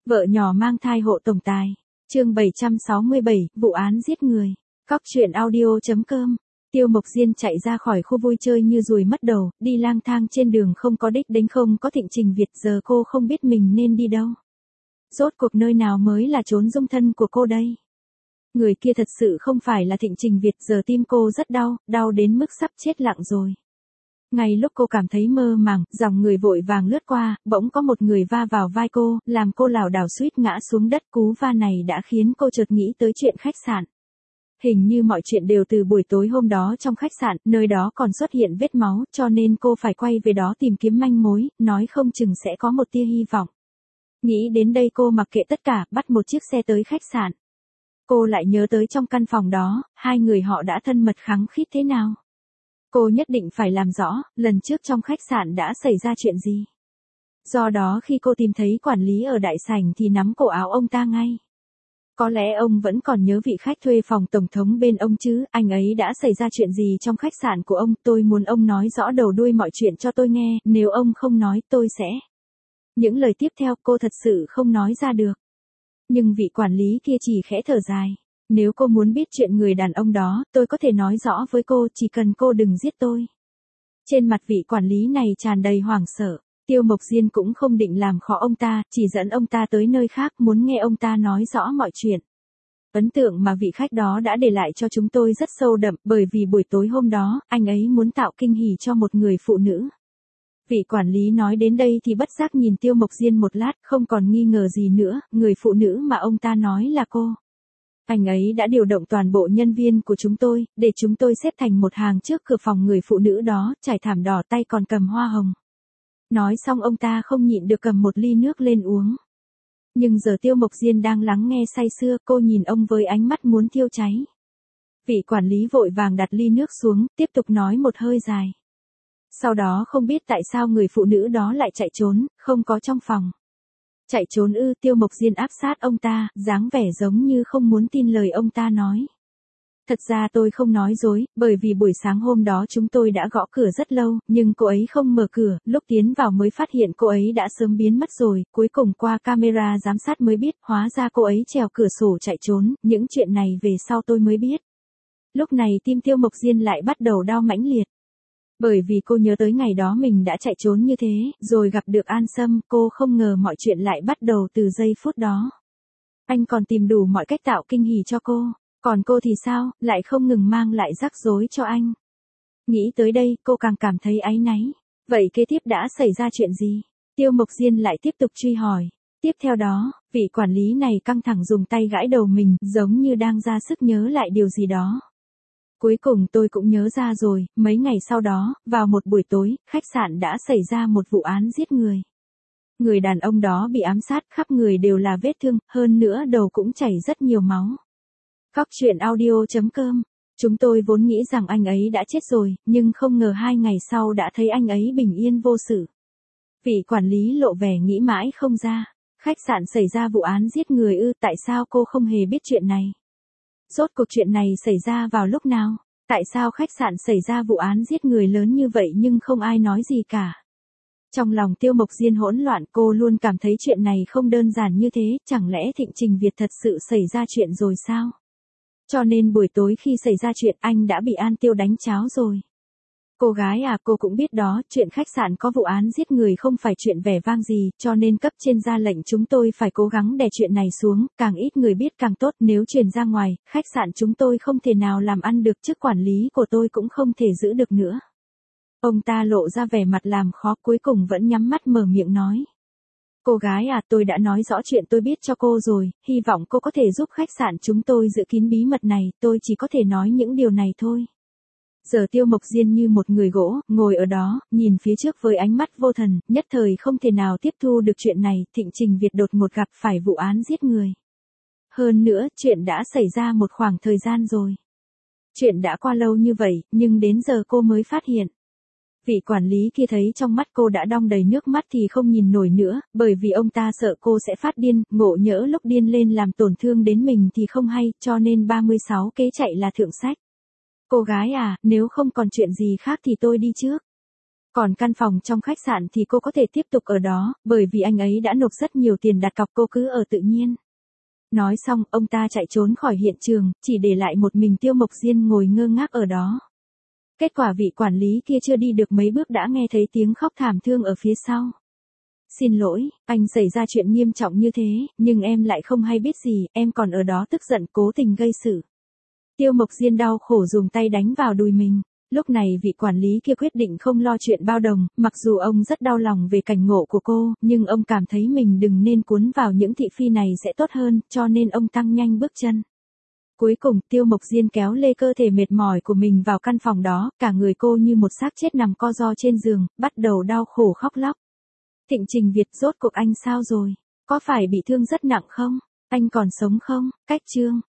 Vợ nhỏ mang thai hộ tổng tài. Chương 767, vụ án giết người. Cóc truyện audio.com. Tiêu Mộc Diên chạy ra khỏi khu vui chơi như ruồi mất đầu, đi lang thang trên đường không có đích đến, không có Thịnh Trình Việt, giờ cô không biết mình nên đi đâu. Rốt cuộc nơi nào mới là chốn dung thân của cô đây? Người kia thật sự không phải là Thịnh Trình Việt, giờ tim cô rất đau, đau đến mức sắp chết lặng rồi. Ngay lúc cô cảm thấy mơ màng, dòng người vội vàng lướt qua, bỗng có một người va vào vai cô, làm cô lảo đảo suýt ngã xuống đất. Cú va này đã khiến cô chợt nghĩ tới chuyện khách sạn. Hình như mọi chuyện đều từ buổi tối hôm đó trong khách sạn, nơi đó còn xuất hiện vết máu, cho nên cô phải quay về đó tìm kiếm manh mối, nói không chừng sẽ có một tia hy vọng. Nghĩ đến đây cô mặc kệ tất cả, bắt một chiếc xe tới khách sạn. Cô lại nhớ tới trong căn phòng đó, hai người họ đã thân mật khăng khít thế nào. Cô nhất định phải làm rõ, lần trước trong khách sạn đã xảy ra chuyện gì. Do đó khi cô tìm thấy quản lý ở đại sảnh thì nắm cổ áo ông ta ngay. Có lẽ ông vẫn còn nhớ vị khách thuê phòng tổng thống bên ông chứ, anh ấy đã xảy ra chuyện gì trong khách sạn của ông, tôi muốn ông nói rõ đầu đuôi mọi chuyện cho tôi nghe, nếu ông không nói tôi sẽ... Những lời tiếp theo cô thật sự không nói ra được. Nhưng vị quản lý kia chỉ khẽ thở dài. Nếu cô muốn biết chuyện người đàn ông đó, tôi có thể nói rõ với cô, chỉ cần cô đừng giết tôi. Trên mặt vị quản lý này tràn đầy hoảng sợ. Tiêu Mộc Diên cũng không định làm khó ông ta, chỉ dẫn ông ta tới nơi khác, muốn nghe ông ta nói rõ mọi chuyện. Ấn tượng mà vị khách đó đã để lại cho chúng tôi rất sâu đậm, bởi vì buổi tối hôm đó, anh ấy muốn tạo kinh hỉ cho một người phụ nữ. Vị quản lý nói đến đây thì bất giác nhìn Tiêu Mộc Diên một lát, không còn nghi ngờ gì nữa, người phụ nữ mà ông ta nói là cô. Anh ấy đã điều động toàn bộ nhân viên của chúng tôi, để chúng tôi xếp thành một hàng trước cửa phòng người phụ nữ đó, trải thảm đỏ, tay còn cầm hoa hồng. Nói xong ông ta không nhịn được cầm một ly nước lên uống. Nhưng giờ Tiêu Mộc Diên đang lắng nghe say sưa, cô nhìn ông với ánh mắt muốn thiêu cháy. Vị quản lý vội vàng đặt ly nước xuống, tiếp tục nói một hơi dài. Sau đó không biết tại sao người phụ nữ đó lại chạy trốn, không có trong phòng. Chạy trốn ư? Tiêu Mộc Diên áp sát ông ta, dáng vẻ giống như không muốn tin lời ông ta nói. Thật ra tôi không nói dối, bởi vì buổi sáng hôm đó chúng tôi đã gõ cửa rất lâu, nhưng cô ấy không mở cửa, lúc tiến vào mới phát hiện cô ấy đã sớm biến mất rồi, cuối cùng qua camera giám sát mới biết, hóa ra cô ấy trèo cửa sổ chạy trốn, những chuyện này về sau tôi mới biết. Lúc này tim Tiêu Mộc Diên lại bắt đầu đau mãnh liệt. Bởi vì cô nhớ tới ngày đó mình đã chạy trốn như thế, rồi gặp được An Sâm, cô không ngờ mọi chuyện lại bắt đầu từ giây phút đó. Anh còn tìm đủ mọi cách tạo kinh hỉ cho cô, còn cô thì sao, lại không ngừng mang lại rắc rối cho anh. Nghĩ tới đây, cô càng cảm thấy áy náy. Vậy kế tiếp đã xảy ra chuyện gì? Tiêu Mộc Diên lại tiếp tục truy hỏi. Tiếp theo đó, vị quản lý này căng thẳng dùng tay gãi đầu mình, giống như đang ra sức nhớ lại điều gì đó. Cuối cùng tôi cũng nhớ ra rồi, mấy ngày sau đó, vào một buổi tối, khách sạn đã xảy ra một vụ án giết người. Người đàn ông đó bị ám sát, khắp người đều là vết thương, hơn nữa đầu cũng chảy rất nhiều máu. Cóc truyện audio.com. Chúng tôi vốn nghĩ rằng anh ấy đã chết rồi, nhưng không ngờ 2 ngày sau đã thấy anh ấy bình yên vô sự. Vị quản lý lộ vẻ nghĩ mãi không ra. Khách sạn xảy ra vụ án giết người ư? Tại sao cô không hề biết chuyện này? Rốt cuộc chuyện này xảy ra vào lúc nào? Tại sao khách sạn xảy ra vụ án giết người lớn như vậy nhưng không ai nói gì cả? Trong lòng Tiêu Mộc Diên hỗn loạn, cô luôn cảm thấy chuyện này không đơn giản như thế, chẳng lẽ Thịnh Trình Việt thật sự xảy ra chuyện rồi sao? Cho nên buổi tối khi xảy ra chuyện anh đã bị An Tiêu đánh cháo rồi. Cô gái à, cô cũng biết đó, chuyện khách sạn có vụ án giết người không phải chuyện vẻ vang gì, cho nên cấp trên ra lệnh chúng tôi phải cố gắng đè chuyện này xuống, càng ít người biết càng tốt, nếu truyền ra ngoài, khách sạn chúng tôi không thể nào làm ăn được, chức quản lý của tôi cũng không thể giữ được nữa. Ông ta lộ ra vẻ mặt làm khó, cuối cùng vẫn nhắm mắt mở miệng nói. Cô gái à, tôi đã nói rõ chuyện tôi biết cho cô rồi, hy vọng cô có thể giúp khách sạn chúng tôi giữ kín bí mật này, tôi chỉ có thể nói những điều này thôi. Giờ Tiêu Mộc Diên như một người gỗ, ngồi ở đó, nhìn phía trước với ánh mắt vô thần, nhất thời không thể nào tiếp thu được chuyện này. Thịnh Trình Việt đột ngột gặp phải vụ án giết người. Hơn nữa, chuyện đã xảy ra một khoảng thời gian rồi. Chuyện đã qua lâu như vậy, nhưng đến giờ cô mới phát hiện. Vị quản lý kia thấy trong mắt cô đã đong đầy nước mắt thì không nhìn nổi nữa, bởi vì ông ta sợ cô sẽ phát điên, ngộ nhỡ lúc điên lên làm tổn thương đến mình thì không hay, cho nên 36 kế chạy là thượng sách. Cô gái à, nếu không còn chuyện gì khác thì tôi đi trước. Còn căn phòng trong khách sạn thì cô có thể tiếp tục ở đó, bởi vì anh ấy đã nộp rất nhiều tiền đặt cọc, cô cứ ở tự nhiên. Nói xong, ông ta chạy trốn khỏi hiện trường, chỉ để lại một mình Tiêu Mộc Diên ngồi ngơ ngác ở đó. Kết quả vị quản lý kia chưa đi được mấy bước đã nghe thấy tiếng khóc thảm thương ở phía sau. Xin lỗi, anh xảy ra chuyện nghiêm trọng như thế, nhưng em lại không hay biết gì, em còn ở đó tức giận cố tình gây sự. Tiêu Mộc Diên đau khổ dùng tay đánh vào đùi mình. Lúc này vị quản lý kia quyết định không lo chuyện bao đồng, mặc dù ông rất đau lòng về cảnh ngộ của cô, nhưng ông cảm thấy mình đừng nên cuốn vào những thị phi này sẽ tốt hơn, cho nên ông tăng nhanh bước chân. Cuối cùng, Tiêu Mộc Diên kéo lê cơ thể mệt mỏi của mình vào căn phòng đó, cả người cô như một xác chết nằm co ro trên giường, bắt đầu đau khổ khóc lóc. Thịnh Trình Việt, rốt cuộc anh sao rồi? Có phải bị thương rất nặng không? Anh còn sống không? Cách chương